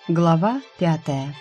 Глава 5.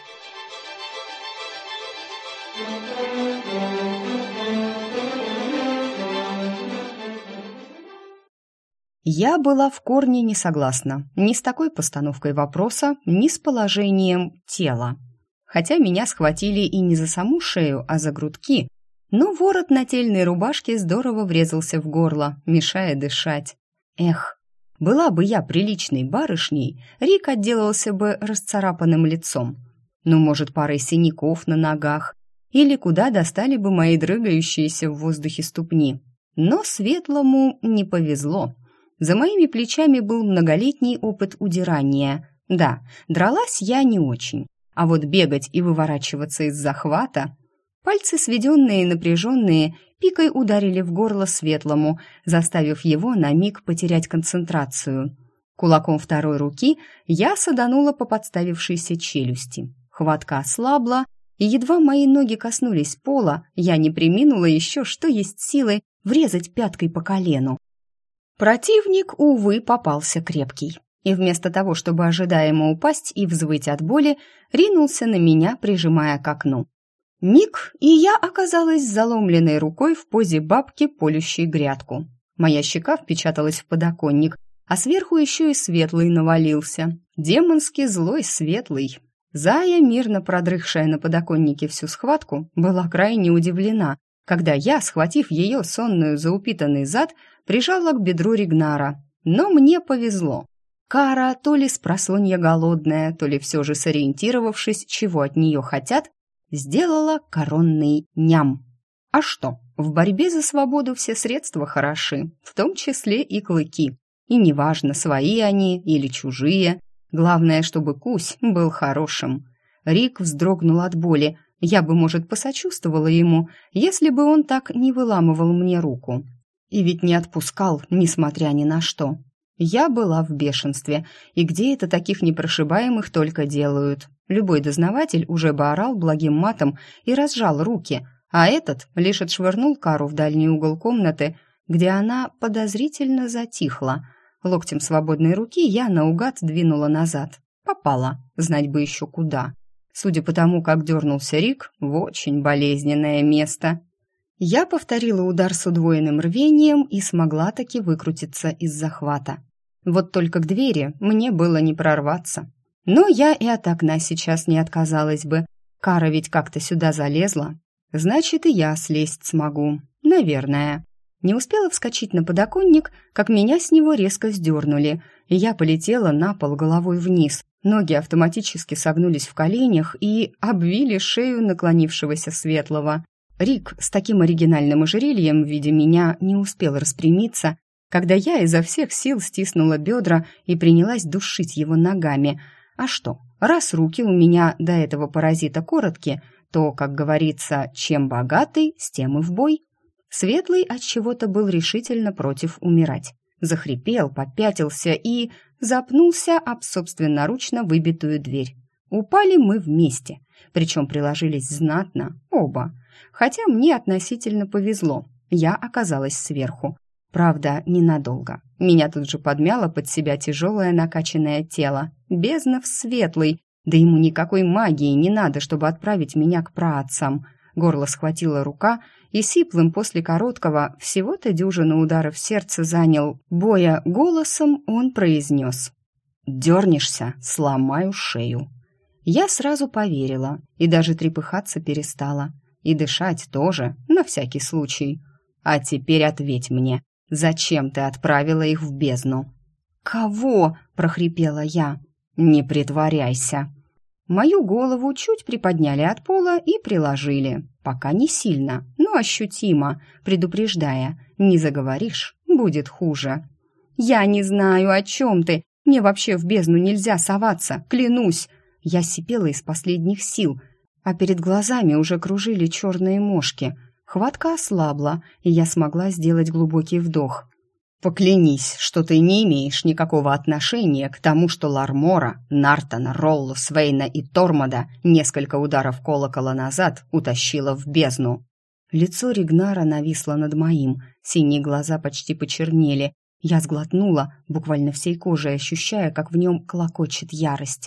Я была в корне не согласна ни с такой постановкой вопроса, ни с положением тела. Хотя меня схватили и не за саму шею, а за грудки, но ворот нательной рубашки здорово врезался в горло, мешая дышать. Эх, была бы я приличной барышней, Рик отделался бы расцарапанным лицом. Ну, может, парой синяков на ногах, или куда достали бы мои дрыгающиеся в воздухе ступни. Но Светлому не повезло. За моими плечами был многолетний опыт удирания. Да, дралась я не очень, а вот бегать и выворачиваться из захвата... Пальцы, сведенные и напряженные, пикой ударили в горло Светлому, заставив его на миг потерять концентрацию. Кулаком второй руки я саданула по подставившейся челюсти. Хватка ослабла, и едва мои ноги коснулись пола, я не преминула еще, что есть силы, врезать пяткой по колену. Противник, увы, попался крепкий, и вместо того, чтобы ожидаемо упасть и взвыть от боли, ринулся на меня, прижимая к окну. Миг, и я оказалась заломленной рукой в позе бабки, полющей грядку. Моя щека впечаталась в подоконник, а сверху еще и Светлый навалился. Демонски злой Светлый. Зая, мирно продрыхшая на подоконнике всю схватку, была крайне удивлена, когда я, схватив ее сонную за упитанный зад, прижала к бедру Ригнара. Но мне повезло. Кара, то ли спросонья голодная, то ли все же сориентировавшись, чего от нее хотят, сделала коронный ням. А что, в борьбе за свободу все средства хороши, в том числе и клыки. И неважно, свои они или чужие, главное, чтобы кусь был хорошим. Рик вздрогнул от боли. Я бы, может, посочувствовала ему, если бы он так не выламывал мне руку. И ведь не отпускал, несмотря ни на что. Я была в бешенстве, и где это таких непрошибаемых только делают? Любой дознаватель уже бы орал благим матом и разжал руки, а этот лишь отшвырнул Кару в дальний угол комнаты, где она подозрительно затихла. Локтем свободной руки я наугад двинула назад. Попала, знать бы еще куда. Судя по тому, как дернулся Рик, в очень болезненное место. Я повторила удар с удвоенным рвением и смогла таки выкрутиться из захвата. Вот только к двери мне было не прорваться. Но я и от окна сейчас не отказалась бы. Кара ведь как-то сюда залезла. Значит, и я слезть смогу. Наверное. Не успела вскочить на подоконник, как меня с него резко сдернули, и я полетела на пол головой вниз. Ноги автоматически согнулись в коленях и обвили шею наклонившегося Светлого. Рик с таким оригинальным ожерельем в виде меня не успел распрямиться, когда я изо всех сил стиснула бедра и принялась душить его ногами. А что, раз руки у меня до этого паразита короткие, то, как говорится, чем богатый, с тем и в бой. Светлый отчего-то был решительно против умирать. Захрипел, попятился и запнулся об собственноручно выбитую дверь. Упали мы вместе, причем приложились знатно, оба. Хотя мне относительно повезло, я оказалась сверху. Правда, ненадолго. Меня тут же подмяло под себя тяжелое накачанное тело. Бездна в Светлый, да ему никакой магии не надо, чтобы отправить меня к праотцам. Горло схватила рука, и сиплым после короткого, всего-то дюжину ударов сердца занял, боя голосом он произнес: «Дернешься, сломаю шею». Я сразу поверила и даже трепыхаться перестала. И дышать тоже, на всякий случай. А теперь ответь мне, зачем ты отправила их в бездну?» «Кого?» – прохрипела я. «Не притворяйся». Мою голову чуть приподняли от пола и приложили. Пока не сильно, но ощутимо, предупреждая: не заговоришь, будет хуже. «Я не знаю, о чем ты. Мне вообще в бездну нельзя соваться, клянусь!» Я сипела из последних сил, а перед глазами уже кружили черные мошки. Хватка ослабла, и я смогла сделать глубокий вдох. «Поклянись, что ты не имеешь никакого отношения к тому, что Лармора, Нартона, Роллу, Свейна и Тормода несколько ударов колокола назад утащила в бездну». Лицо Ригнара нависло над моим, синие глаза почти почернели. Я сглотнула, буквально всей кожей ощущая, как в нем клокочет ярость.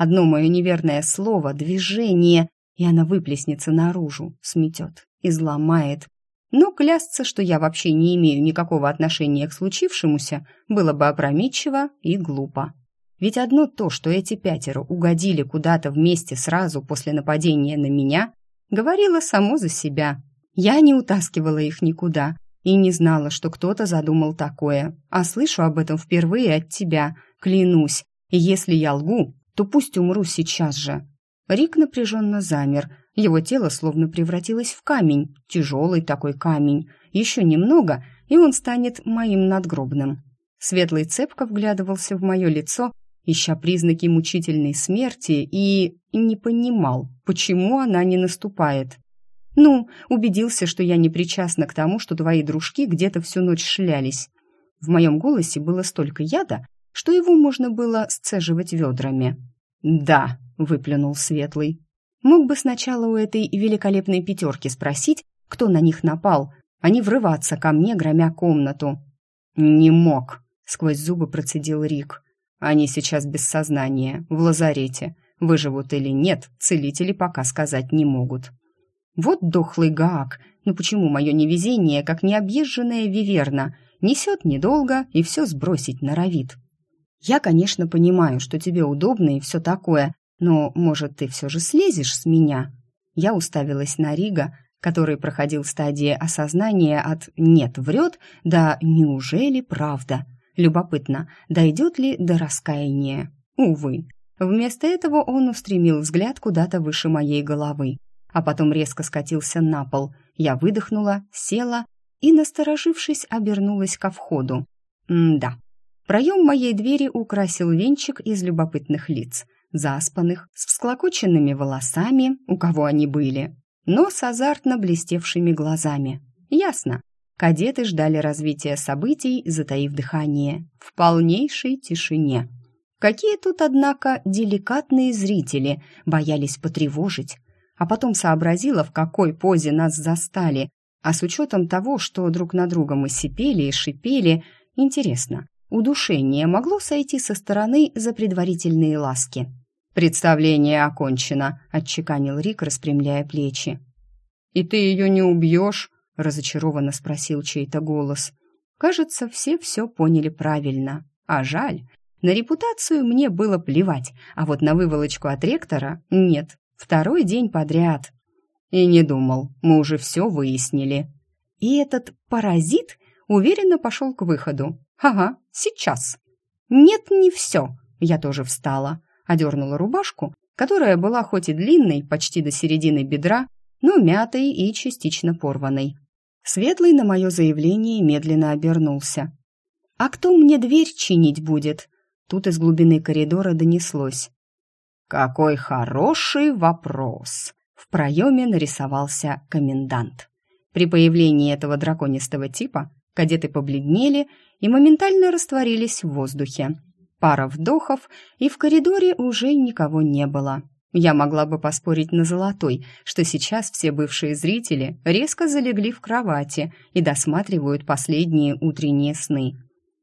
Одно мое неверное слово, движение, и она выплеснется наружу, сметет, изломает. Но клясться, что я вообще не имею никакого отношения к случившемуся, было бы опрометчиво и глупо. Ведь одно то, что эти 5 угодили куда-то вместе сразу после нападения на меня, говорило само за себя. Я не утаскивала их никуда и не знала, что кто-то задумал такое, а слышу об этом впервые от тебя, клянусь. И если я лгу, то пусть умру сейчас же». Рик напряженно замер. Его тело словно превратилось в камень, тяжелый такой камень. Еще немного, и он станет моим надгробным. Светлый цепко вглядывался в мое лицо, ища признаки мучительной смерти, и не понимал, почему она не наступает. «Ну, убедился, что я не причастна к тому, что твои дружки где-то всю ночь шлялись». В моем голосе было столько яда, что его можно было сцеживать ведрами. «Да», — выплюнул Светлый. «Мог бы сначала у этой великолепной 5 спросить, кто на них напал, а не врываться ко мне, громя комнату». «Не мог», — сквозь зубы процедил Рик. «Они сейчас без сознания, в лазарете. Выживут или нет, целители пока сказать не могут». Вот дохлый Гаак, ну почему мое невезение, как необъезженная виверна, несет недолго и все сбросить норовит? Я, конечно, понимаю, что тебе удобно и все такое, но, может, ты все же слезешь с меня?» Я уставилась на Рига, который проходил стадии осознания от «нет, врет», да «неужели правда?». Любопытно, дойдет ли до раскаяния? Увы. Вместо этого он устремил взгляд куда-то выше моей головы, а потом резко скатился на пол. Я выдохнула, села и, насторожившись, обернулась ко входу. Да. Проем моей двери украсил венчик из любопытных лиц, заспанных, с всклокоченными волосами, у кого они были, но с азартно блестевшими глазами. Ясно. Кадеты ждали развития событий, затаив дыхание, в полнейшей тишине. Какие тут, однако, деликатные зрители, боялись потревожить. А потом сообразила, в какой позе нас застали, а с учетом того, что друг на друга мы сипели и шипели, интересно, удушение могло сойти со стороны за предварительные ласки. «Представление окончено», — отчеканил Рик, распрямляя плечи. «И ты ее не убьешь?» — разочарованно спросил чей-то голос. Кажется, все поняли правильно. А жаль. На репутацию мне было плевать, а вот на выволочку от ректора нет. 2-й день подряд. И не думал, мы уже все выяснили. И этот паразит уверенно пошел к выходу. Ага, сейчас. Нет, не все. Я тоже встала, одернула рубашку, которая была хоть и длинной, почти до середины бедра, но мятой и частично порванной. Светлый на мое заявление медленно обернулся. «А кто мне дверь чинить будет?» Тут из глубины коридора донеслось. «Какой хороший вопрос!» В проеме нарисовался комендант. При появлении этого драконистого типа кадеты побледнели и моментально растворились в воздухе. Пара вдохов, и в коридоре уже никого не было. Я могла бы поспорить на золотой, что сейчас все бывшие зрители резко залегли в кровати и досматривают последние утренние сны.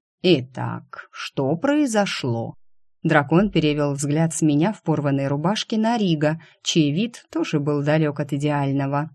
«Итак, что произошло?» Дракон перевел взгляд с меня в порванной рубашке на Рига, чей вид тоже был далек от идеального.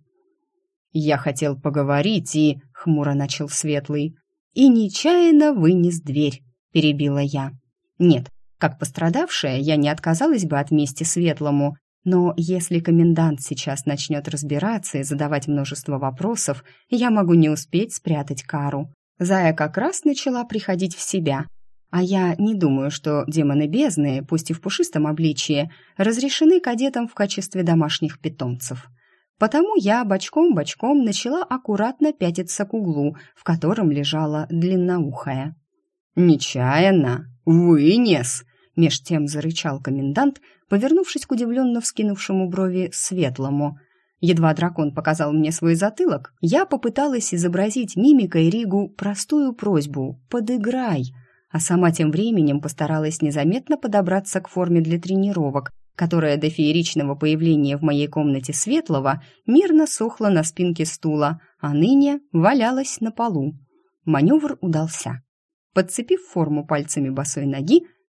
«Я хотел поговорить и...» — хмуро начал Светлый. «И нечаянно вынес дверь», — перебила я. «Нет, как пострадавшая я не отказалась бы от мести Светлому, но если комендант сейчас начнет разбираться и задавать множество вопросов, я могу не успеть спрятать кару. Зая как раз начала приходить в себя». А я не думаю, что демоны бездны, пусть и в пушистом обличье, разрешены кадетам в качестве домашних питомцев. Потому я бочком-бочком начала аккуратно пятиться к углу, в котором лежала длинноухая. «Нечаянно! Вынес!» — меж тем зарычал комендант, повернувшись к удивленно вскинувшему брови Светлому. Едва дракон показал мне свой затылок, я попыталась изобразить мимикой Ригу простую просьбу «подыграй», а сама тем временем постаралась незаметно подобраться к форме для тренировок, которая до фееричного появления в моей комнате Светлого мирно сохла на спинке стула, а ныне валялась на полу. Маневр удался. Подцепив форму пальцами босой ноги,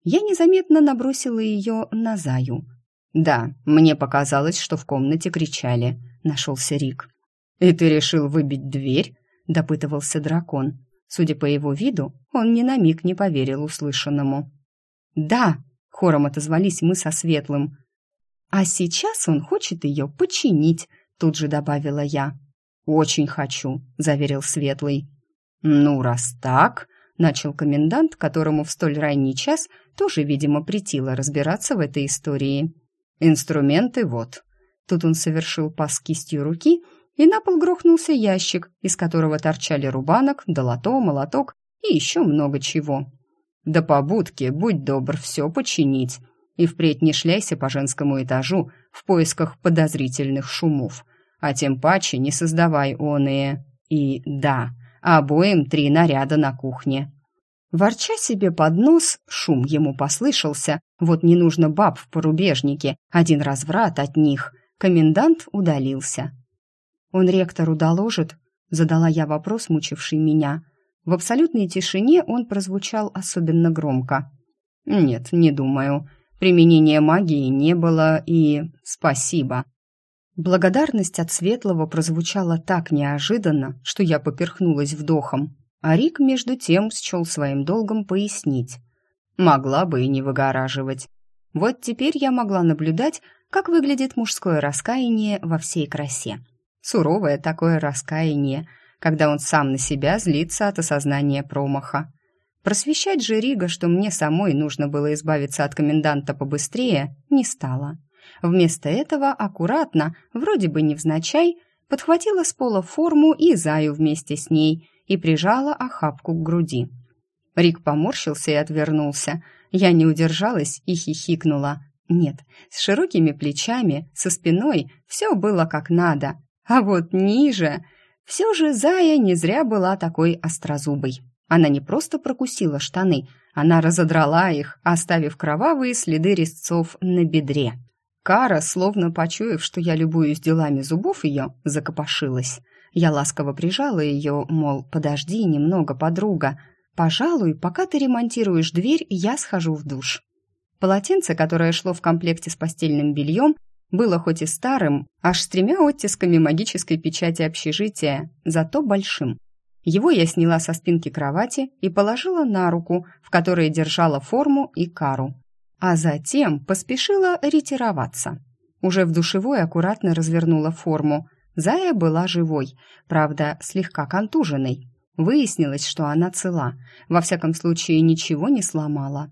Я незаметно набросила ее на Заю. «Да, мне показалось, что в комнате кричали», — нашелся Рик. «И ты решил выбить дверь?» — допытывался дракон. Судя по его виду, он ни на миг не поверил услышанному. «Да», — хором отозвались мы со Светлым. «А сейчас он хочет ее починить», — тут же добавила я. «Очень хочу», — заверил Светлый. «Ну, раз так», — начал комендант, которому в столь ранний час тоже, видимо, претило разбираться в этой истории. «Инструменты вот». Тут он совершил пас кистью руки, и на пол грохнулся ящик, из которого торчали рубанок, долото, молоток и еще много чего. «Да по будке, будь добр, все починить. И впредь не шляйся по женскому этажу в поисках подозрительных шумов, а тем паче не создавай оные. И да, обоим 3 наряда на кухне». Ворча себе под нос, шум ему послышался, вот не нужно баб в порубежнике, один разврат от них. Комендант удалился. «Он ректору доложит?» — задала я вопрос, мучивший меня. В абсолютной тишине он прозвучал особенно громко. «Нет, не думаю. Применения магии не было, и спасибо». Благодарность от Светлого прозвучала так неожиданно, что я поперхнулась вдохом. А Рик, между тем, счел своим долгом пояснить. Могла бы и не выгораживать. Вот теперь я могла наблюдать, как выглядит мужское раскаяние во всей красе. Суровое такое раскаяние, когда он сам на себя злится от осознания промаха. Просвещать же Рига, что мне самой нужно было избавиться от коменданта побыстрее, не стало. Вместо этого аккуратно, вроде бы невзначай, подхватила с пола форму и Заю вместе с ней и прижала охапку к груди. Рик поморщился и отвернулся. Я не удержалась и хихикнула. Нет, с широкими плечами, со спиной все было как надо. А вот ниже... Все же Зая не зря была такой острозубой. Она не просто прокусила штаны, она разодрала их, оставив кровавые следы резцов на бедре. Кара, словно почуяв, что я любуюсь делами зубов ее, закопошилась. Я ласково прижала ее, мол, подожди немного, подруга. Пожалуй, пока ты ремонтируешь дверь, я схожу в душ. Полотенце, которое шло в комплекте с постельным бельем, было хоть и старым, аж с 3 оттисками магической печати общежития, зато большим. Его я сняла со спинки кровати и положила на руку, в которой держала форму и Кару. А затем поспешила ретироваться. Уже в душевой аккуратно развернула форму. Зая была живой, правда, слегка контуженной. Выяснилось, что она цела. Во всяком случае, ничего не сломала.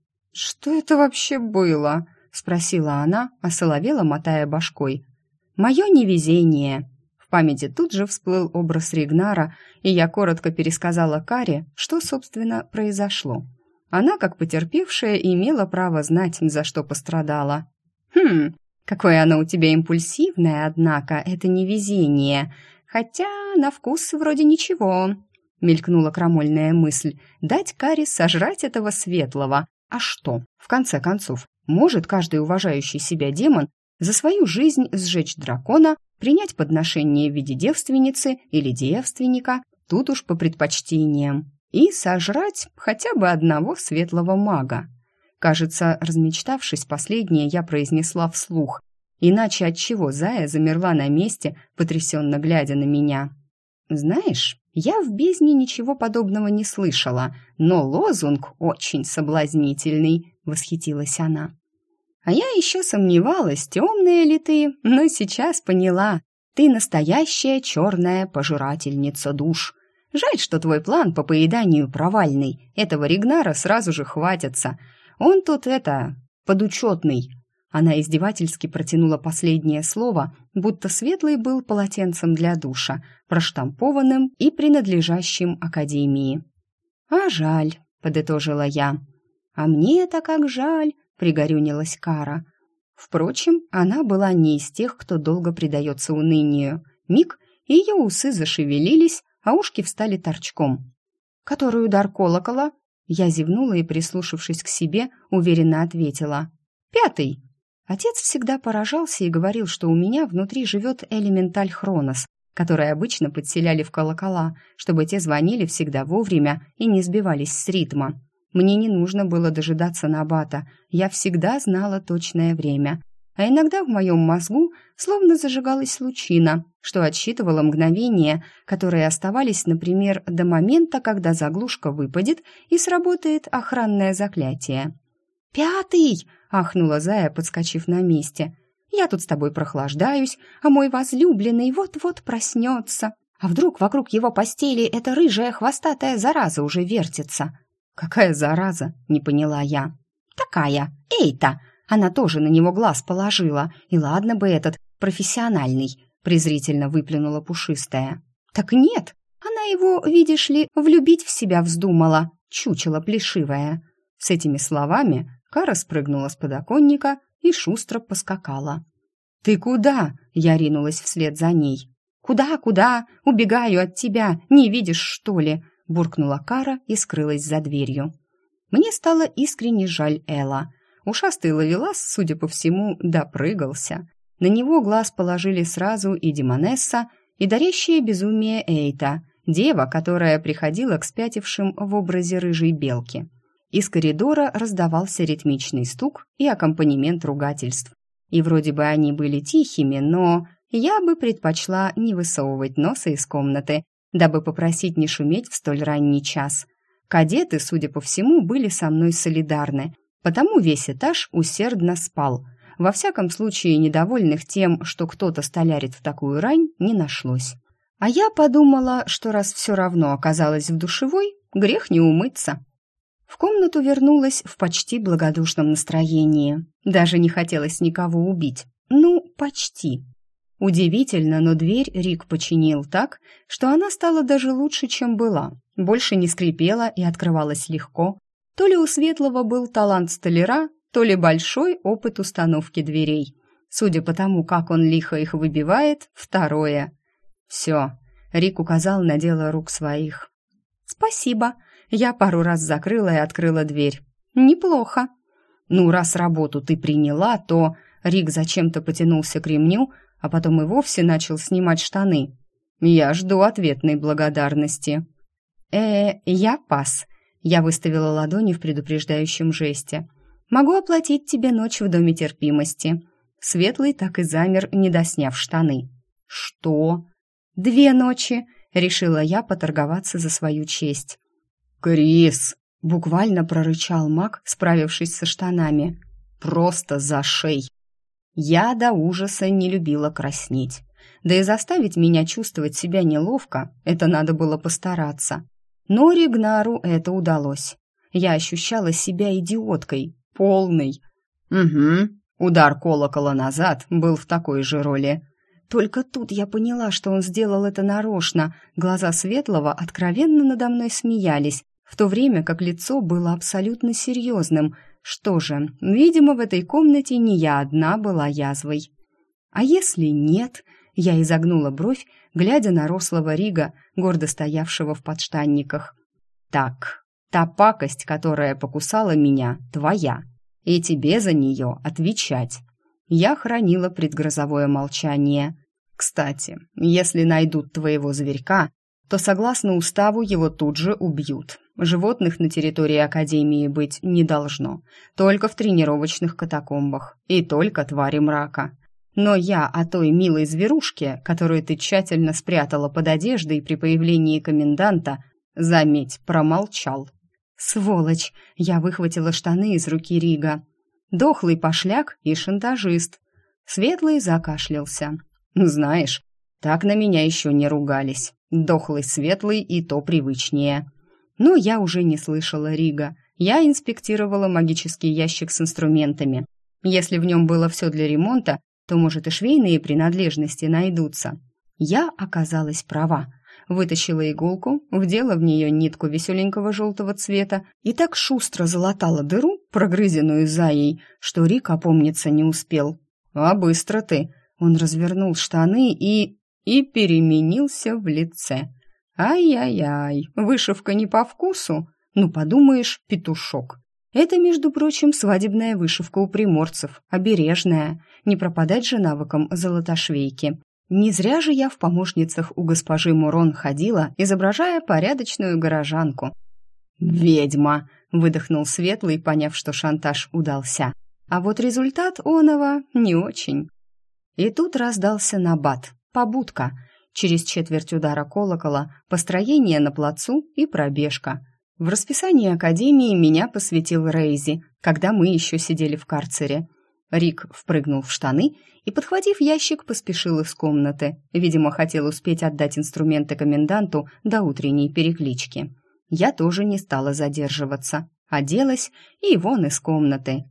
«Что это вообще было?» — спросила она, осоловела, мотая башкой. «Мое невезение». В памяти тут же всплыл образ Ригнара, и я коротко пересказала Каре, что, собственно, произошло. Она, как потерпевшая, имела право знать, за что пострадала. «Хм, какое оно у тебя импульсивное, однако, это невезение. Хотя на вкус вроде ничего», — мелькнула крамольная мысль. «Дать Каре сожрать этого Светлого. А что, в конце концов, может каждый уважающий себя демон за свою жизнь сжечь дракона, принять подношение в виде девственницы или девственника, тут уж по предпочтениям, и сожрать хотя бы одного светлого мага». Кажется, размечтавшись, последнее я произнесла вслух. Иначе отчего Зая замерла на месте, потрясенно глядя на меня? «Знаешь, я в бездне ничего подобного не слышала, но лозунг очень соблазнительный», — восхитилась она. «А я еще сомневалась, темная ли ты, но сейчас поняла. Ты настоящая черная пожирательница душ. Жаль, что твой план по поеданию провальный. Этого Ригнара сразу же хватится. Он тут подучетный». Она издевательски протянула последнее слово, будто Светлый был полотенцем для душа, проштампованным и принадлежащим Академии. «А жаль», — подытожила я. «А мне-то как жаль», — пригорюнилась Кара. Впрочем, она была не из тех, кто долго предается унынию. Миг, и ее усы зашевелились, а ушки встали торчком. «Который удар колокола?» Я зевнула и, прислушавшись к себе, уверенно ответила. «5». Отец всегда поражался и говорил, что у меня внутри живет элементаль Хронос, который обычно подселяли в колокола, чтобы те звонили всегда вовремя и не сбивались с ритма. Мне не нужно было дожидаться Набата, я всегда знала точное время. А иногда в моем мозгу словно зажигалась лучина, что отсчитывало мгновения, которые оставались, например, до момента, когда заглушка выпадет и сработает охранное заклятие. «Пятый!» — ахнула Зая, подскочив на месте. «Я тут с тобой прохлаждаюсь, а мой возлюбленный вот-вот проснется. А вдруг вокруг его постели эта рыжая хвостатая зараза уже вертится?» «Какая зараза?» — не поняла я. «Такая, Эйта!» Она тоже на него глаз положила, и ладно бы этот профессиональный, презрительно выплюнула пушистая. Так нет, она его, видишь ли, влюбить в себя вздумала, чучело плешивое. С этими словами Кара спрыгнула с подоконника и шустро поскакала. «Ты куда?» — я ринулась вслед за ней. «Куда? Убегаю от тебя, не видишь, что ли?» — буркнула Кара и скрылась за дверью. Мне стало искренне жаль Элла. Ушастый ловелас, судя по всему, допрыгался. На него глаз положили сразу и Демонесса, и дарящее безумие Эйта, дева, которая приходила к спятившим в образе рыжей белки. Из коридора раздавался ритмичный стук и аккомпанемент ругательств. И вроде бы они были тихими, но я бы предпочла не высовывать носа из комнаты, дабы попросить не шуметь в столь ранний час. Кадеты, судя по всему, были со мной солидарны, потому весь этаж усердно спал. Во всяком случае, недовольных тем, что кто-то столярит в такую рань, не нашлось. А я подумала, что раз все равно оказалась в душевой, грех не умыться. В комнату вернулась в почти благодушном настроении. Даже не хотелось никого убить. Ну, почти. Удивительно, но дверь Рик починил так, что она стала даже лучше, чем была. Больше не скрипела и открывалась легко. То ли у Светлого был талант столяра, то ли большой опыт установки дверей. Судя по тому, как он лихо их выбивает, второе. «Все», — Рик указал на дело рук своих. «Спасибо». Я пару раз закрыла и открыла дверь. «Неплохо». «Ну, раз работу ты приняла, то...» Рик зачем-то потянулся к ремню, а потом и вовсе начал снимать штаны. «Я жду ответной благодарности». Я пас». Я выставила ладони в предупреждающем жесте. «Могу оплатить тебе ночь в доме терпимости». Светлый так и замер, не досняв штаны. «Что?» «2 ночи», — решила я поторговаться за свою честь. «Крис!» — буквально прорычал маг, справившись со штанами. «Просто зашей!» Я до ужаса не любила краснеть. Да и заставить меня чувствовать себя неловко — это надо было постараться. Но Ригнару это удалось. Я ощущала себя идиоткой, полной. Угу, удар колокола назад был в такой же роли. Только тут я поняла, что он сделал это нарочно. Глаза Светлого откровенно надо мной смеялись, в то время как лицо было абсолютно серьезным. Что же, видимо, в этой комнате не я одна была язвой. А если нет? Я изогнула бровь, глядя на рослого Рига, гордо стоявшего в подштанниках. «Так, та пакость, которая покусала меня, твоя, и тебе за нее отвечать». Я хранила предгрозовое молчание. «Кстати, если найдут твоего зверька, то, согласно уставу, его тут же убьют. Животных на территории Академии быть не должно, только в тренировочных катакомбах, и только твари мрака. Но я о той милой зверушке, которую ты тщательно спрятала под одеждой при появлении коменданта, заметь, промолчал». «Сволочь!» — я выхватила штаны из руки Рига. «Дохлый пошляк и шантажист». Светлый закашлялся. «Знаешь, так на меня еще не ругались. Дохлый светлый и то привычнее». Но я уже не слышала Рига. Я инспектировала магический ящик с инструментами. Если в нем было все для ремонта, то, может, и швейные принадлежности найдутся. Я оказалась права. Вытащила иголку, вдела в нее нитку веселенького желтого цвета и так шустро залатала дыру, прогрызенную Заей, что Рик опомниться не успел. «А быстро ты!» Он развернул штаны и переменился в лице. «Ай-яй-яй, вышивка не по вкусу? Ну, подумаешь, петушок. Это, между прочим, свадебная вышивка у приморцев, обережная, не пропадать же навыком золотошвейки. Не зря же я в помощницах у госпожи Мурон ходила, изображая порядочную горожанку». «Ведьма!» — выдохнул Светлый, поняв, что шантаж удался. А вот результат оного не очень. И тут раздался набат, побудка. Через четверть удара колокола, построение на плацу и пробежка. В расписании академии меня посвятил Рейзи, когда мы еще сидели в карцере. Рик впрыгнул в штаны и, подхватив ящик, поспешил из комнаты. Видимо, хотел успеть отдать инструменты коменданту до утренней переклички. Я тоже не стала задерживаться. Оделась и вон из комнаты.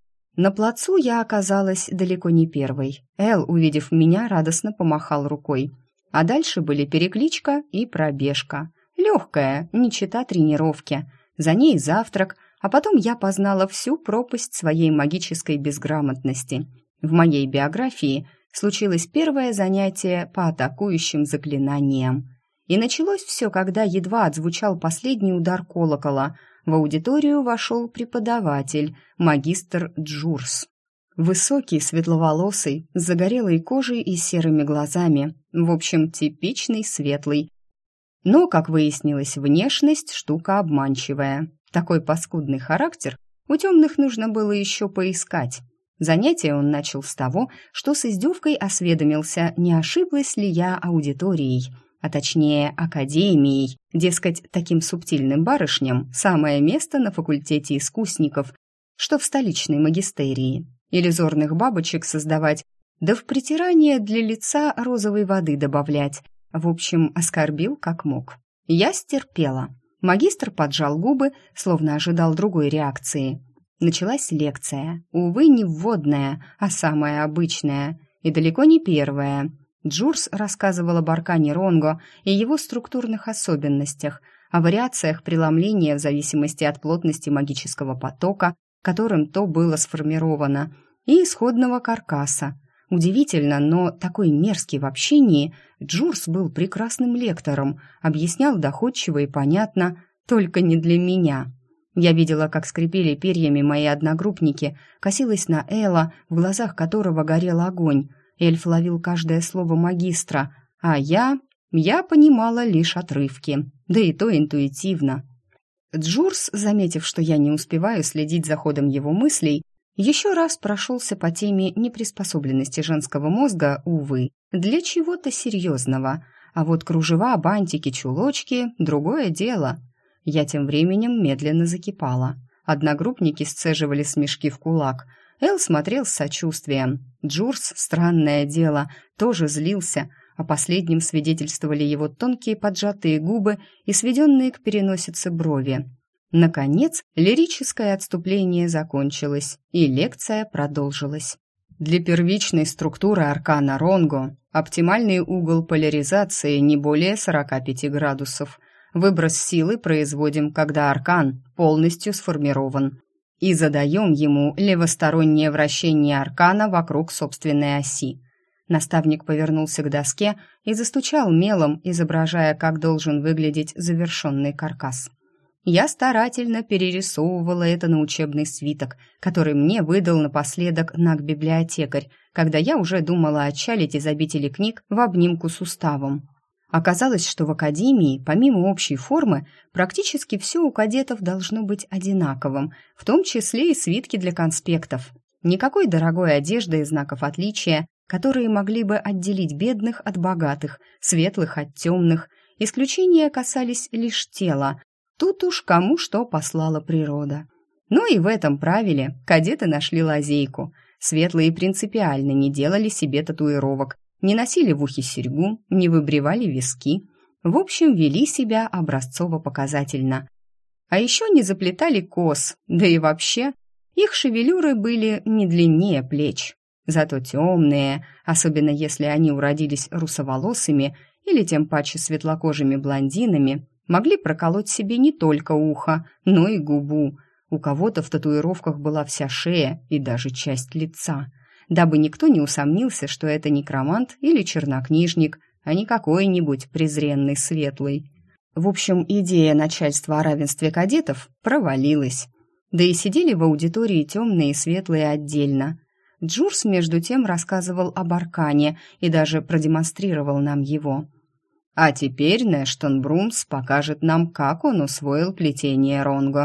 На плацу я оказалась далеко не первой. Эл, увидев меня, радостно помахал рукой. А дальше были перекличка и пробежка. Легкая, не чета тренировки. За ней завтрак, а потом я познала всю пропасть своей магической безграмотности. В моей биографии случилось первое занятие по атакующим заклинаниям. И началось все, когда едва отзвучал последний удар колокола. В аудиторию вошел преподаватель, магистр Джурс. Высокий, светловолосый, с загорелой кожей и серыми глазами. В общем, типичный светлый. Но, как выяснилось, внешность – штука обманчивая. Такой паскудный характер у темных нужно было еще поискать. Занятие он начал с того, что с издевкой осведомился, не ошиблась ли я аудиторией, а точнее академией. Дескать, таким субтильным барышням самое место на факультете искусников, что в столичной магистерии. Иллюзорных бабочек создавать, да в притирание для лица розовой воды добавлять. В общем, оскорбил как мог. Я стерпела. Магистр поджал губы, словно ожидал другой реакции. Началась лекция. Увы, не вводная, а самая обычная. И далеко не первая. Джурс рассказывал об аркане Ронго и его структурных особенностях, о вариациях преломления в зависимости от плотности магического потока, которым то было сформировано, и исходного каркаса. Удивительно, но такой мерзкий в общении, Джурс был прекрасным лектором, объяснял доходчиво и понятно, только не для меня. Я видела, как скрипели перьями мои одногруппники, косилась на Элла, в глазах которого горел огонь. Эльф ловил каждое слово магистра, а я понимала лишь отрывки, да и то интуитивно. Джурс, заметив, что я не успеваю следить за ходом его мыслей, еще раз прошелся по теме неприспособленности женского мозга, увы, для чего-то серьезного. А вот кружева, бантики, чулочки – другое дело. Я тем временем медленно закипала. Одногруппники сцеживали смешки в кулак. Эл смотрел с сочувствием. Джурс, странное дело, тоже злился, а последним свидетельствовали его тонкие поджатые губы и сведенные к переносице брови. Наконец, лирическое отступление закончилось, и лекция продолжилась. Для первичной структуры аркана Ронго оптимальный угол поляризации не более 45 градусов. Выброс силы производим, когда аркан полностью сформирован, и задаем ему левостороннее вращение аркана вокруг собственной оси. Наставник повернулся к доске и застучал мелом, изображая, как должен выглядеть завершенный каркас. Я старательно перерисовывала это на учебный свиток, который мне выдал напоследок наг-библиотекарь, когда я уже думала отчалить из обители книг в обнимку с уставом. Оказалось, что в академии, помимо общей формы, практически все у кадетов должно быть одинаковым, в том числе и свитки для конспектов. Никакой дорогой одежды и знаков отличия, которые могли бы отделить бедных от богатых, светлых от темных. Исключения касались лишь тела. Тут уж кому что послала природа. Но и в этом правиле кадеты нашли лазейку. Светлые принципиально не делали себе татуировок, не носили в ухе серьгу, не выбривали виски. В общем, вели себя образцово-показательно. А еще не заплетали кос, да и вообще их шевелюры были не длиннее плеч. Зато темные, особенно если они уродились русоволосыми или тем паче светлокожими блондинами, могли проколоть себе не только ухо, но и губу. У кого-то в татуировках была вся шея и даже часть лица, дабы никто не усомнился, что это некромант или чернокнижник, а не какой-нибудь презренный светлый. В общем, идея начальства о равенстве кадетов провалилась. Да и сидели в аудитории темные и светлые отдельно. Джурс, между тем, рассказывал об аркане и даже продемонстрировал нам его. А теперь Нэштон Брумс покажет нам, как он усвоил плетение Ронго.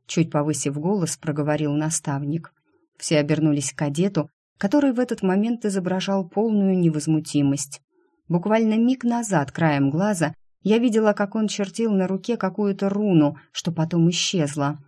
чуть повысив голос, проговорил наставник. Все обернулись к кадету, который в этот момент изображал полную невозмутимость. Буквально миг назад, краем глаза, я видела, как он чертил на руке какую-то руну, что потом исчезла.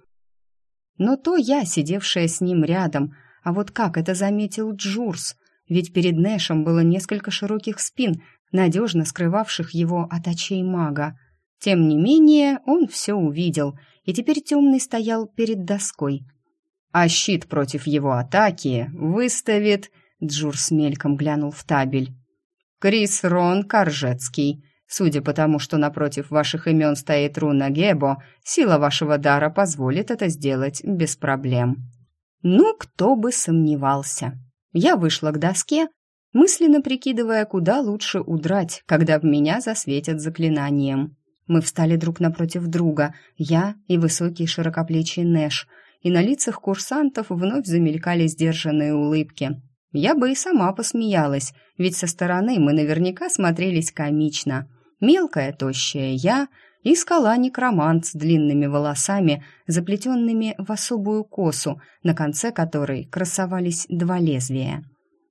Но то я, сидевшая с ним рядом, а вот как это заметил Джурс? Ведь перед Нэшем было несколько широких спин, надежно скрывавших его от очей мага. Тем не менее, он все увидел, и теперь темный стоял перед доской. «А щит против его атаки выставит...» Джурс мельком глянул в табель. «Крис Рон Коржецкий. Судя по тому, что напротив ваших имен стоит руна Гебо, сила вашего дара позволит это сделать без проблем». Ну, кто бы сомневался. Я вышла к доске, мысленно прикидывая, куда лучше удрать, когда в меня засветят заклинанием. Мы встали друг напротив друга, я и высокий широкоплечий Нэш, и на лицах курсантов вновь замелькали сдержанные улыбки. Я бы и сама посмеялась, ведь со стороны мы наверняка смотрелись комично. Мелкая, тощая я и скала-некромант с длинными волосами, заплетенными в особую косу, на конце которой красовались два лезвия.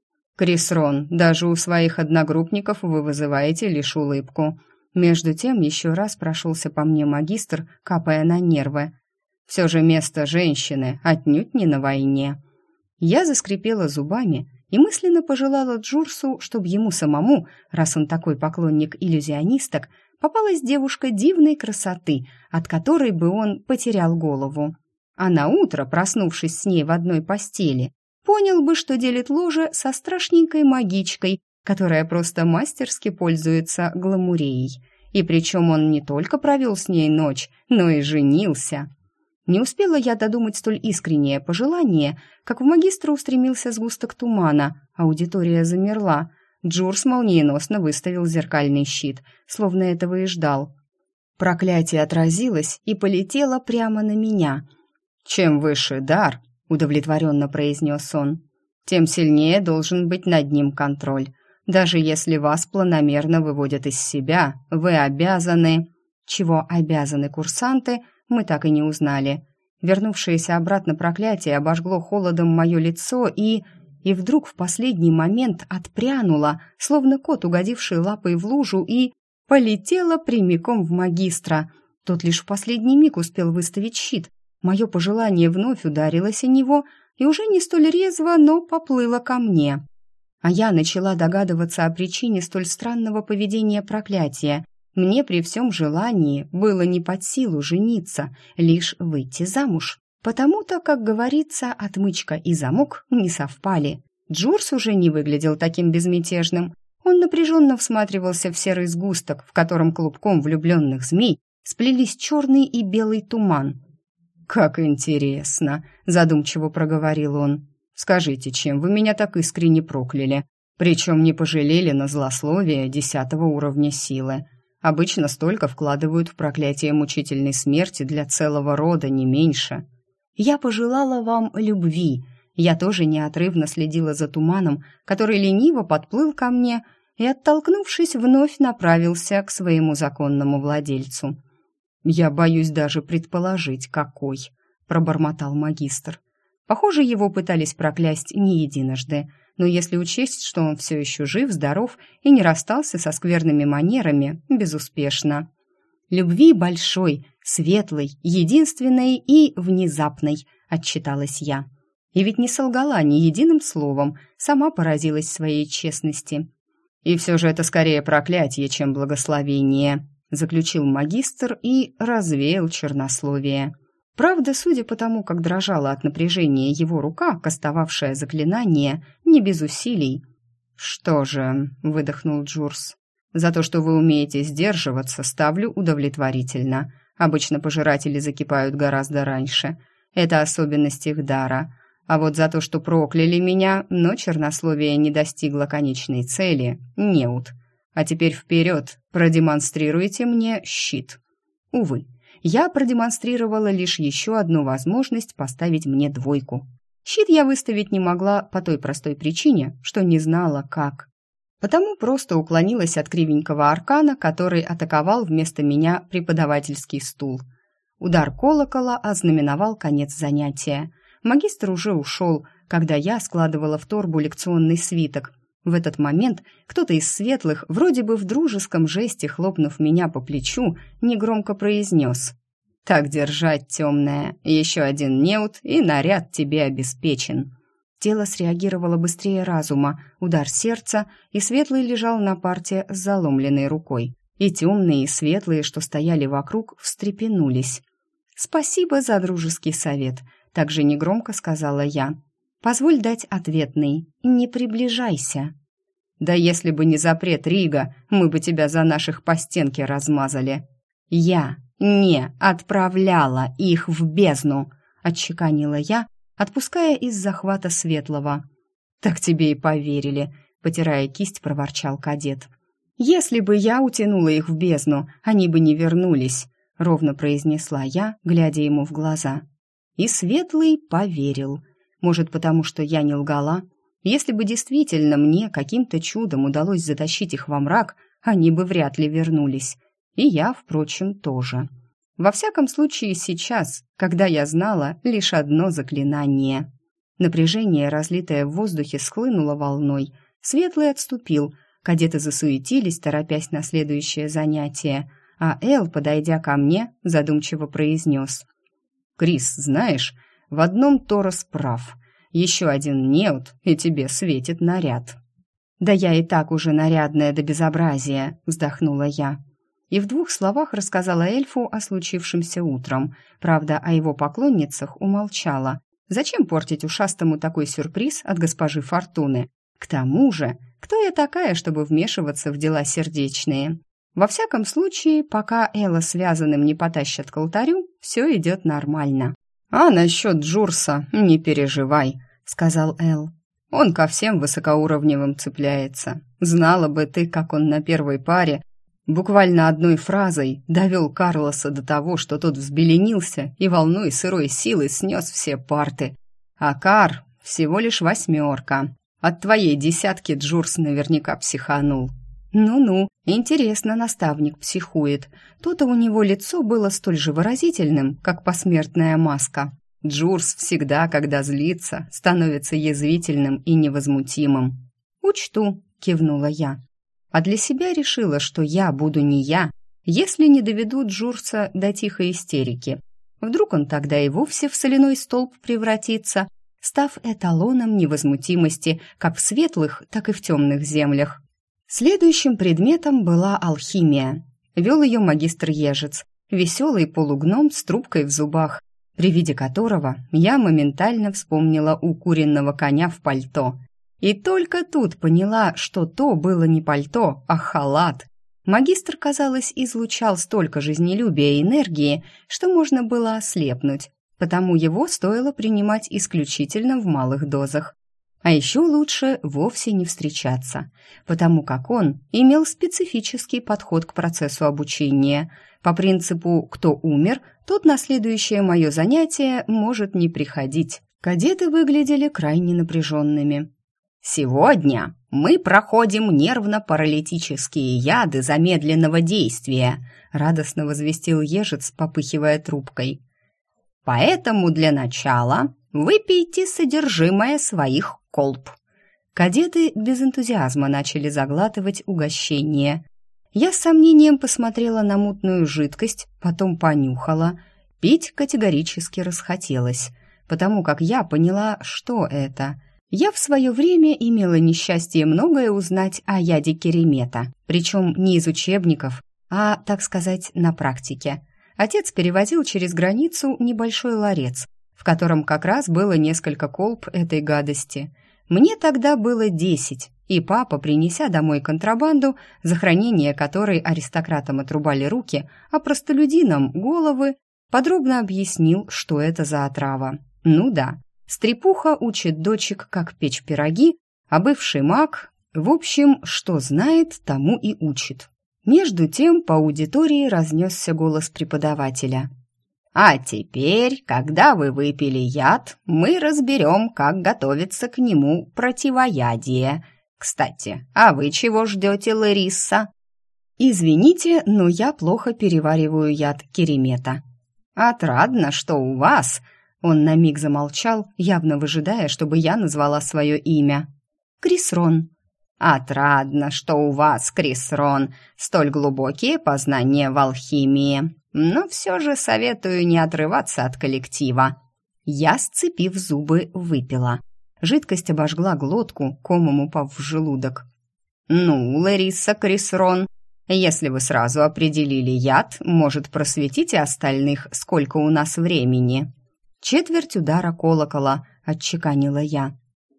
«Крис Рон, даже у своих одногруппников вы вызываете лишь улыбку». Между тем еще раз прошелся по мне магистр, капая на нервы. «Все же место женщины отнюдь не на войне». Я заскрипела зубами и мысленно пожелала Джурсу, чтобы ему самому, раз он такой поклонник иллюзионисток, попалась девушка дивной красоты, от которой бы он потерял голову. А наутро, проснувшись с ней в одной постели, понял бы, что делит ложе со страшненькой магичкой, которая просто мастерски пользуется гламуреей. И причем он не только провел с ней ночь, но и женился. Не успела я додумать столь искреннее пожелание, как в магистра устремился сгусток тумана, аудитория замерла. Джурс молниеносно выставил зеркальный щит, словно этого и ждал. Проклятие отразилось и полетело прямо на меня. «Чем выше дар», — удовлетворенно произнес он, «тем сильнее должен быть над ним контроль. Даже если вас планомерно выводят из себя, вы обязаны...» Чего обязаны курсанты, мы так и не узнали. Вернувшееся обратно проклятие обожгло холодом мое лицо и вдруг в последний момент отпрянуло, словно кот, угодивший лапой в лужу, и полетело прямиком в магистра. Тот лишь в последний миг успел выставить щит. Мое пожелание вновь ударилось о него и уже не столь резво, но поплыло ко мне. А я начала догадываться о причине столь странного поведения проклятия. Мне при всем желании было не под силу жениться, лишь выйти замуж. Потому-то, как говорится, отмычка и замок не совпали. Джурс уже не выглядел таким безмятежным. Он напряженно всматривался в серый сгусток, в котором клубком влюбленных змей сплелись черный и белый туман. «Как интересно!» – задумчиво проговорил он. «Скажите, чем вы меня так искренне прокляли? Причем не пожалели на злословие 10-го уровня силы. Обычно столько вкладывают в проклятие мучительной смерти для целого рода, не меньше. Я пожелала вам любви». Я тоже неотрывно следила за туманом, который лениво подплыл ко мне и, оттолкнувшись, вновь направился к своему законному владельцу. «Я боюсь даже предположить, какой», — пробормотал магистр. Похоже, его пытались проклясть не единожды, но если учесть, что он все еще жив, здоров и не расстался со скверными манерами, безуспешно. «Любви большой, светлой, единственной и внезапной», — отчиталась я. И ведь не солгала ни единым словом, сама поразилась своей честности. «И все же это скорее проклятие, чем благословение», — заключил магистр и развеял чернословие. Правда, судя по тому, как дрожала от напряжения его рука, кастовавшая заклинание, не без усилий. «Что же», — выдохнул Джурс, — «за то, что вы умеете сдерживаться, ставлю удовлетворительно. Обычно пожиратели закипают гораздо раньше. Это особенность их дара. А вот за то, что прокляли меня, но чернословие не достигло конечной цели, неуд. А теперь вперед, продемонстрируйте мне щит». Увы, я продемонстрировала лишь еще одну возможность поставить мне двойку. Щит я выставить не могла по той простой причине, что не знала, как. Потому просто уклонилась от кривенького аркана, который атаковал вместо меня преподавательский стул. Удар колокола ознаменовал конец занятия. Магистр уже ушел, когда я складывала в торбу лекционный свиток. В этот момент кто-то из светлых, вроде бы в дружеском жесте хлопнув меня по плечу, негромко произнес: «Так держать, темная, еще один неуд, и наряд тебе обеспечен». Тело среагировало быстрее разума, удар сердца, и светлый лежал на парте с заломленной рукой. И темные, и светлые, что стояли вокруг, встрепенулись. «Спасибо за дружеский совет», — также негромко сказала я. «Позволь дать ответный. Не приближайся». «Да если бы не запрет Рига, мы бы тебя за наших по стенке размазали». «Я не отправляла их в бездну», — отчеканила я, отпуская из захвата светлого. «Так тебе и поверили», — потирая кисть, проворчал кадет. «Если бы я утянула их в бездну, они бы не вернулись», — ровно произнесла я, глядя ему в глаза. И светлый поверил. Может, потому что я не лгала? Если бы действительно мне каким-то чудом удалось затащить их во мрак, они бы вряд ли вернулись. И я, впрочем, тоже. Во всяком случае, сейчас, когда я знала лишь одно заклинание. Напряжение, разлитое в воздухе, схлынуло волной. Светлый отступил. Кадеты засуетились, торопясь на следующее занятие. А Эл, подойдя ко мне, задумчиво произнес: «Крис, знаешь, в одном Торос прав. Еще один неуд, и тебе светит наряд». «Да я и так уже нарядная до безобразия», — вздохнула я. И в 2 словах рассказала эльфу о случившемся утром. Правда, о его поклонницах умолчала. Зачем портить ушастому такой сюрприз от госпожи Фортуны? К тому же, кто я такая, чтобы вмешиваться в дела сердечные? Во всяком случае, пока Элла связанным не потащат к алтарю, все идет нормально. «А насчет Джурса не переживай», — сказал Эл. «Он ко всем высокоуровневым цепляется. Знала бы ты, как он на первой паре буквально одной фразой довел Карлоса до того, что тот взбеленился и волной сырой силы снес все парты. А Кар всего лишь 8. От твоей 10 Джурс наверняка психанул». «Ну-ну, интересно, наставник психует. То-то у него лицо было столь же выразительным, как посмертная маска. Джурс всегда, когда злится, становится язвительным и невозмутимым». «Учту», — кивнула я. А для себя решила, что я буду не я, если не доведу Джурса до тихой истерики. Вдруг он тогда и вовсе в соляной столб превратится, став эталоном невозмутимости как в светлых, так и в темных землях. Следующим предметом была алхимия. Вел ее магистр Ежец, веселый полугном с трубкой в зубах, при виде которого я моментально вспомнила укуренного коня в пальто. И только тут поняла, что то было не пальто, а халат. Магистр, казалось, излучал столько жизнелюбия и энергии, что можно было ослепнуть, потому его стоило принимать исключительно в малых дозах. А еще лучше вовсе не встречаться, потому как он имел специфический подход к процессу обучения. По принципу «кто умер, тот на следующее мое занятие может не приходить». Кадеты выглядели крайне напряженными. «Сегодня мы проходим нервно-паралитические яды замедленного действия», радостно возвестил Ежец, попыхивая трубкой. «Поэтому для начала выпейте содержимое своих колб». Кадеты без энтузиазма начали заглатывать угощение. Я с сомнением посмотрела на мутную жидкость, потом понюхала. Пить категорически расхотелось, потому как я поняла, что это. Я в свое время имела несчастье многое узнать о яде керемета, причем не из учебников, а, так сказать, на практике. Отец перевозил через границу небольшой ларец, в котором как раз было несколько колб этой гадости. Мне тогда было 10, и папа, принеся домой контрабанду, за хранение которой аристократам отрубали руки, а простолюдинам головы, подробно объяснил, что это за отрава. Ну да, стрепуха учит дочек, как печь пироги, а бывший маг, в общем, что знает, тому и учит. Между тем по аудитории разнесся голос преподавателя. «А теперь, когда вы выпили яд, мы разберем, как готовится к нему противоядие. Кстати, а вы чего ждете, Ларисса?» «Извините, но я плохо перевариваю яд керемета». «Отрадно, что у вас...» Он на миг замолчал, явно выжидая, чтобы я назвала свое имя. «Крисрон». «Отрадно, что у вас, Крисрон, столь глубокие познания в алхимии. Но все же советую не отрываться от коллектива». Я, сцепив зубы, выпила. Жидкость обожгла глотку, комом упав в желудок. «Ну, Лариса Крисрон, если вы сразу определили яд, может, просветите остальных, сколько у нас времени?» «Четверть удара колокола», — отчеканила я.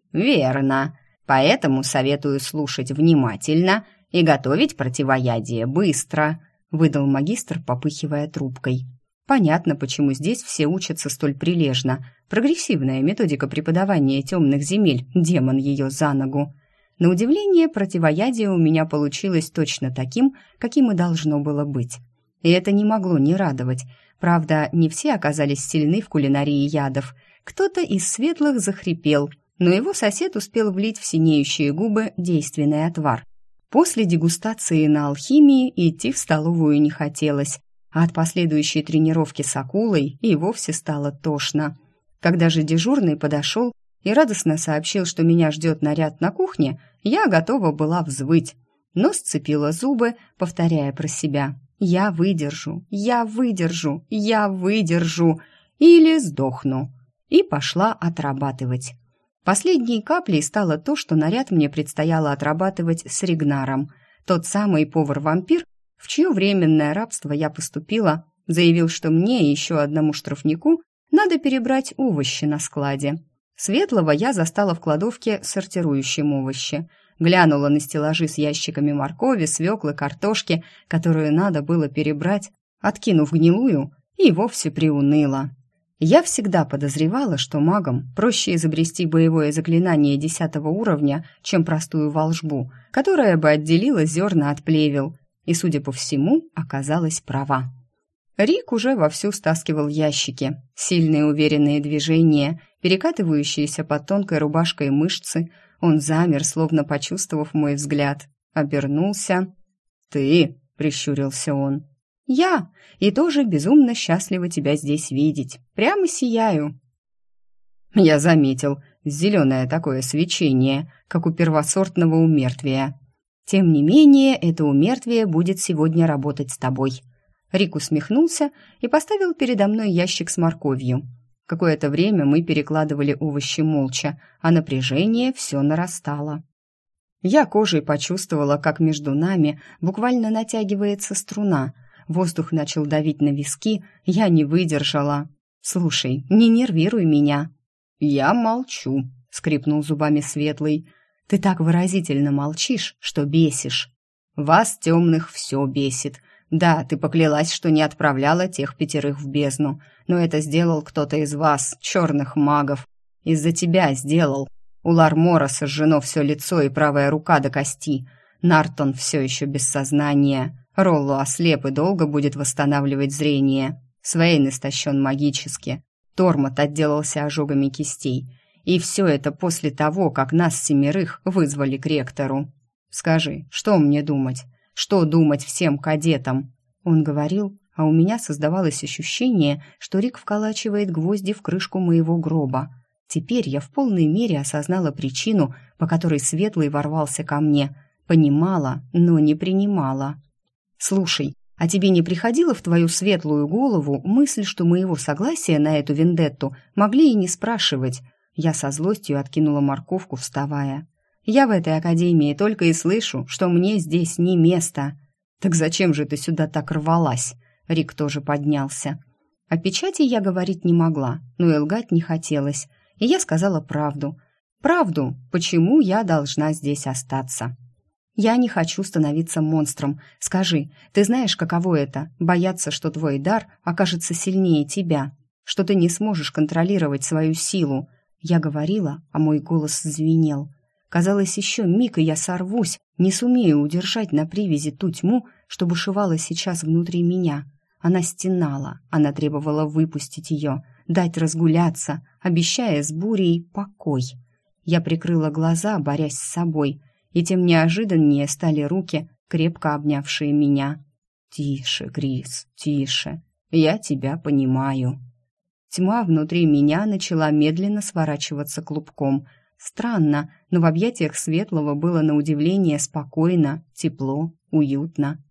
«Верно. Поэтому советую слушать внимательно и готовить противоядие быстро», — выдал магистр, попыхивая трубкой. «Понятно, почему здесь все учатся столь прилежно. Прогрессивная методика преподавания темных земель, демон ее за ногу». На удивление, противоядие у меня получилось точно таким, каким и должно было быть. И это не могло не радовать. Правда, не все оказались сильны в кулинарии ядов. Кто-то из светлых захрипел, но его сосед успел влить в синеющие губы действенный отвар. После дегустации на алхимии идти в столовую не хотелось, а от последующей тренировки с акулой и вовсе стало тошно. Когда же дежурный подошел и радостно сообщил, что меня ждет наряд на кухне, я готова была взвыть, но сцепила зубы, повторяя про себя: «Я выдержу, я выдержу, я выдержу или сдохну», и пошла отрабатывать. Последней каплей стало то, что наряд мне предстояло отрабатывать с Ригнаром. Тот самый повар-вампир, в чье временное рабство я поступила, заявил, что мне и еще одному штрафнику надо перебрать овощи на складе. Светлого я застала в кладовке сортирующим овощи. Глянула на стеллажи с ящиками моркови, свеклы, картошки, которую надо было перебрать, откинув гнилую, и вовсе приуныла. Я всегда подозревала, что магам проще изобрести боевое заклинание 10 уровня, чем простую волшбу, которая бы отделила зерна от плевел, и, судя по всему, оказалась права. Рик уже вовсю стаскивал ящики. Сильные уверенные движения, перекатывающиеся под тонкой рубашкой мышцы. Он замер, словно почувствовав мой взгляд. Обернулся. «Ты?» — прищурился он. «Я! И тоже безумно счастлива тебя здесь видеть. Прямо сияю». Я заметил. Зеленое такое свечение, как у первосортного умертвия. «Тем не менее, это умертвие будет сегодня работать с тобой». Рик усмехнулся и поставил передо мной ящик с морковью. Какое-то время мы перекладывали овощи молча, а напряжение все нарастало. Я кожей почувствовала, как между нами буквально натягивается струна. Воздух начал давить на виски, я не выдержала. «Слушай, не нервируй меня». «Я молчу», — скрипнул зубами Светлый. «Ты так выразительно молчишь, что бесишь». «Вас, темных, все бесит. Да, ты поклялась, что не отправляла тех 5 в бездну, но это сделал кто-то из вас, черных магов. Из-за тебя сделал. У Лармора сожжено все лицо и правая рука до кости. Нартон все еще без сознания. Ролло ослеп и долго будет восстанавливать зрение. Свейн истощен магически. Тормот отделался ожогами кистей. И все это после того, как нас 7 вызвали к ректору. Скажи, что мне думать? Что думать всем кадетам?» Он говорил, а у меня создавалось ощущение, что Рик вколачивает гвозди в крышку моего гроба. Теперь я в полной мере осознала причину, по которой Светлый ворвался ко мне. Понимала, но не принимала. «Слушай, а тебе не приходила в твою светлую голову мысль, что моего согласия на эту вендетту могли и не спрашивать?» Я со злостью откинула морковку, вставая. «Я в этой академии только и слышу, что мне здесь не место». «Так зачем же ты сюда так рвалась?» Рик тоже поднялся. О печати я говорить не могла, но и лгать не хотелось. И я сказала правду. Правду, почему я должна здесь остаться. «Я не хочу становиться монстром. Скажи, ты знаешь, каково это — бояться, что твой дар окажется сильнее тебя, что ты не сможешь контролировать свою силу?» Я говорила, а мой голос звенел. Казалось, еще миг, и я сорвусь, не сумею удержать на привязи ту тьму, что бушевала сейчас внутри меня. Она стенала, она требовала выпустить ее, дать разгуляться, обещая с бурей покой. Я прикрыла глаза, борясь с собой, и тем неожиданнее стали руки, крепко обнявшие меня. «Тише, Крис, тише. Я тебя понимаю». Тьма внутри меня начала медленно сворачиваться клубком. Странно, но в объятиях Светлого было на удивление спокойно, тепло, уютно.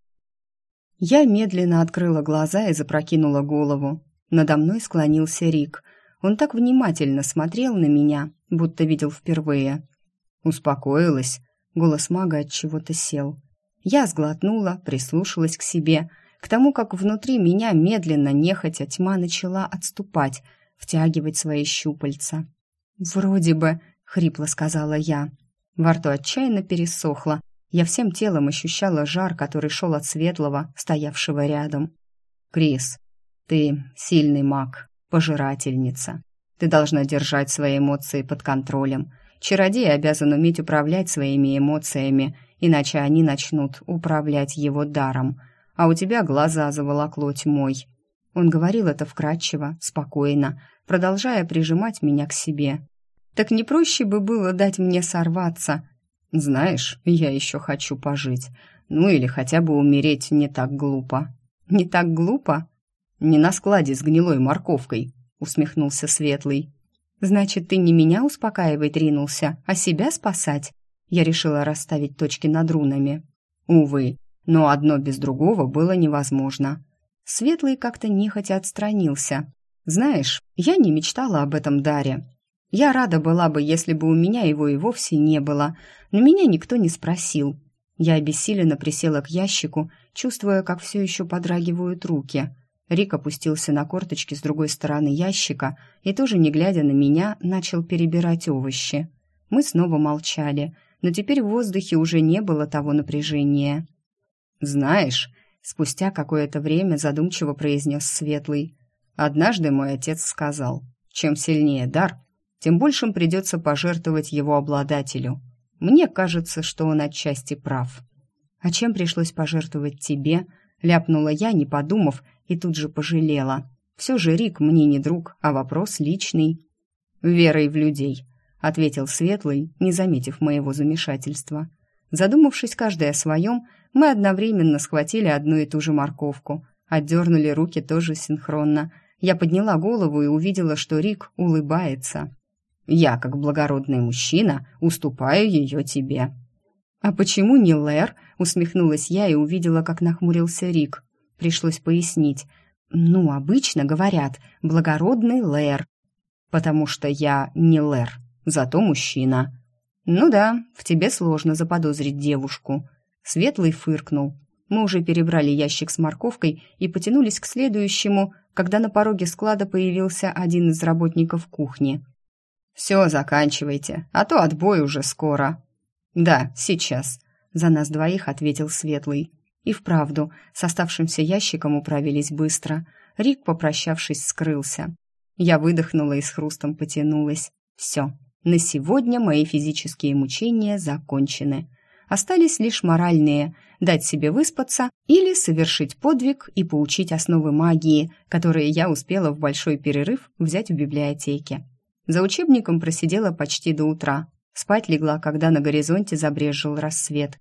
Я медленно открыла глаза и запрокинула голову. Надо мной склонился Рик. Он так внимательно смотрел на меня, будто видел впервые. «Успокоилась?» Голос мага от чего-то сел. Я сглотнула, прислушалась к себе, к тому, как внутри меня медленно, нехотя, тьма начала отступать, втягивать свои щупальца. «Вроде бы», — хрипло сказала я. Во рту отчаянно пересохло. Я всем телом ощущала жар, который шел от Светлого, стоявшего рядом. «Крис, ты сильный маг, пожирательница. Ты должна держать свои эмоции под контролем. Чародей обязан уметь управлять своими эмоциями, иначе они начнут управлять его даром. А у тебя глаза заволокло тьмой». Он говорил это вкратчиво, спокойно, продолжая прижимать меня к себе. «Так не проще бы было дать мне сорваться?» «Знаешь, я еще хочу пожить. Ну или хотя бы умереть не так глупо». «Не так глупо?» «Не на складе с гнилой морковкой», — усмехнулся Светлый. «Значит, ты не меня успокаивать ринулся, а себя спасать?» Я решила расставить точки над рунами. «Увы, но одно без другого было невозможно». Светлый как-то нехотя отстранился. «Знаешь, я не мечтала об этом даре. Я рада была бы, если бы у меня его и вовсе не было, но меня никто не спросил». Я обессиленно присела к ящику, чувствуя, как все еще подрагивают руки. Рик опустился на корточки с другой стороны ящика и тоже, не глядя на меня, начал перебирать овощи. Мы снова молчали, но теперь в воздухе уже не было того напряжения. «Знаешь», — спустя какое-то время задумчиво произнес Светлый, «однажды мой отец сказал, чем сильнее дар, тем большим придется пожертвовать его обладателю. Мне кажется, что он отчасти прав». «А чем пришлось пожертвовать тебе?» — ляпнула я, не подумав, и тут же пожалела. «Все же Рик мне не друг, а вопрос личный». «Верой в людей», — ответил Светлый, не заметив моего замешательства. Задумавшись каждый о своем, мы одновременно схватили одну и ту же морковку, отдернули руки тоже синхронно. Я подняла голову и увидела, что Рик улыбается. «Я, как благородный мужчина, уступаю ее тебе». «А почему не Лэр?» — усмехнулась я и увидела, как нахмурился Рик. Пришлось пояснить. «Ну, обычно говорят, благородный Лэр». «Потому что я не Лэр, зато мужчина». «Ну да, в тебе сложно заподозрить девушку». Светлый фыркнул. Мы уже перебрали ящик с морковкой и потянулись к следующему, когда на пороге склада появился один из работников кухни. «Все, заканчивайте, а то отбой уже скоро». «Да, сейчас», — за нас двоих ответил Светлый. И вправду, с оставшимся ящиком управились быстро. Рик, попрощавшись, скрылся. Я выдохнула и с хрустом потянулась. Все, на сегодня мои физические мучения закончены. Остались лишь моральные — дать себе выспаться или совершить подвиг и поучить основы магии, которые я успела в большой перерыв взять в библиотеке. За учебником просидела почти до утра. Спать легла, когда на горизонте забрезжил рассвет.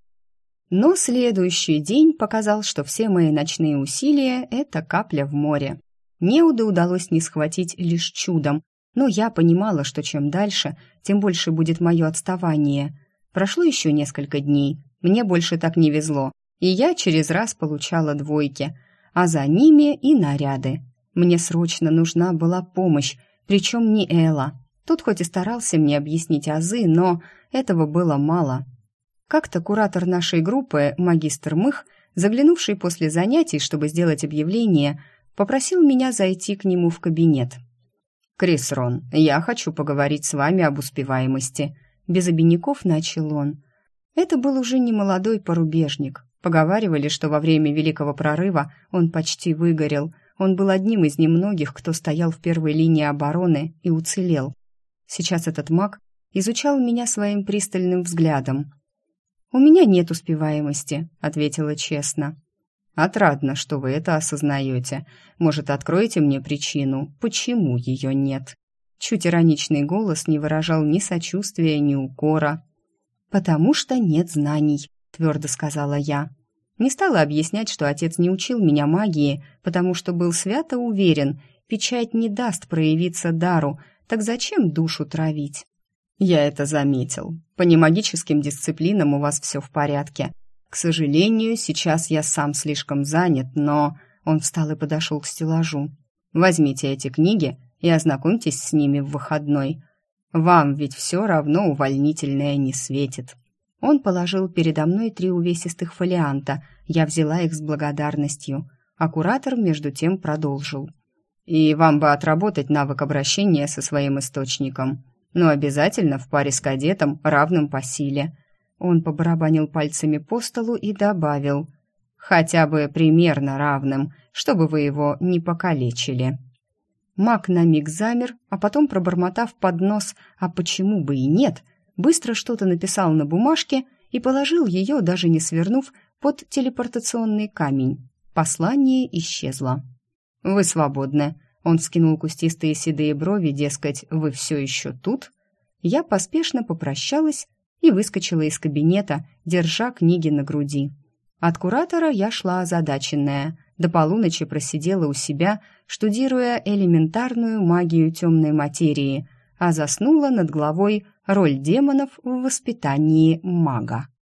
Но следующий день показал, что все мои ночные усилия — это капля в море. Неуды удалось не схватить лишь чудом, но я понимала, что чем дальше, тем больше будет мое отставание. Прошло еще несколько дней, мне больше так не везло, и я через раз получала двойки, а за ними и наряды. Мне срочно нужна была помощь, причем не Элла. Тот хоть и старался мне объяснить азы, но этого было мало. Как-то куратор нашей группы, магистр Мых, заглянувший после занятий, чтобы сделать объявление, попросил меня зайти к нему в кабинет. «Крис Рон, я хочу поговорить с вами об успеваемости», — без обиняков начал он. Это был уже не молодой порубежник. Поговаривали, что во время Великого Прорыва он почти выгорел. Он был одним из немногих, кто стоял в первой линии обороны и уцелел. Сейчас этот маг изучал меня своим пристальным взглядом. «У меня нет успеваемости», — ответила честно. «Отрадно, что вы это осознаете. Может, откроете мне причину, почему ее нет?» Чуть ироничный голос не выражал ни сочувствия, ни укора. «Потому что нет знаний», — твердо сказала я. Не стала объяснять, что отец не учил меня магии, потому что был свято уверен, печать не даст проявиться дару, так зачем душу травить? Я это заметил. По немагическим дисциплинам у вас все в порядке. К сожалению, сейчас я сам слишком занят, но... Он встал и подошел к стеллажу. Возьмите эти книги и ознакомьтесь с ними в выходной. Вам ведь все равно увольнительное не светит. Он положил передо мной 3 увесистых фолианта. Я взяла их с благодарностью. А куратор между тем продолжил. И вам бы отработать навык обращения со своим источником. Но обязательно в паре с кадетом, равным по силе. Он побарабанил пальцами по столу и добавил: хотя бы примерно равным, чтобы вы его не покалечили. Маг на миг замер, а потом, пробормотав под нос «а почему бы и нет?», быстро что-то написал на бумажке и положил ее, даже не свернув, под телепортационный камень. Послание исчезло. «Вы свободны». Он вскинул кустистые седые брови, дескать, «вы все еще тут?» Я поспешно попрощалась и выскочила из кабинета, держа книги на груди. От куратора я шла озадаченная. До полуночи просидела у себя, штудируя элементарную магию темной материи, а заснула над головой роль демонов в воспитании мага.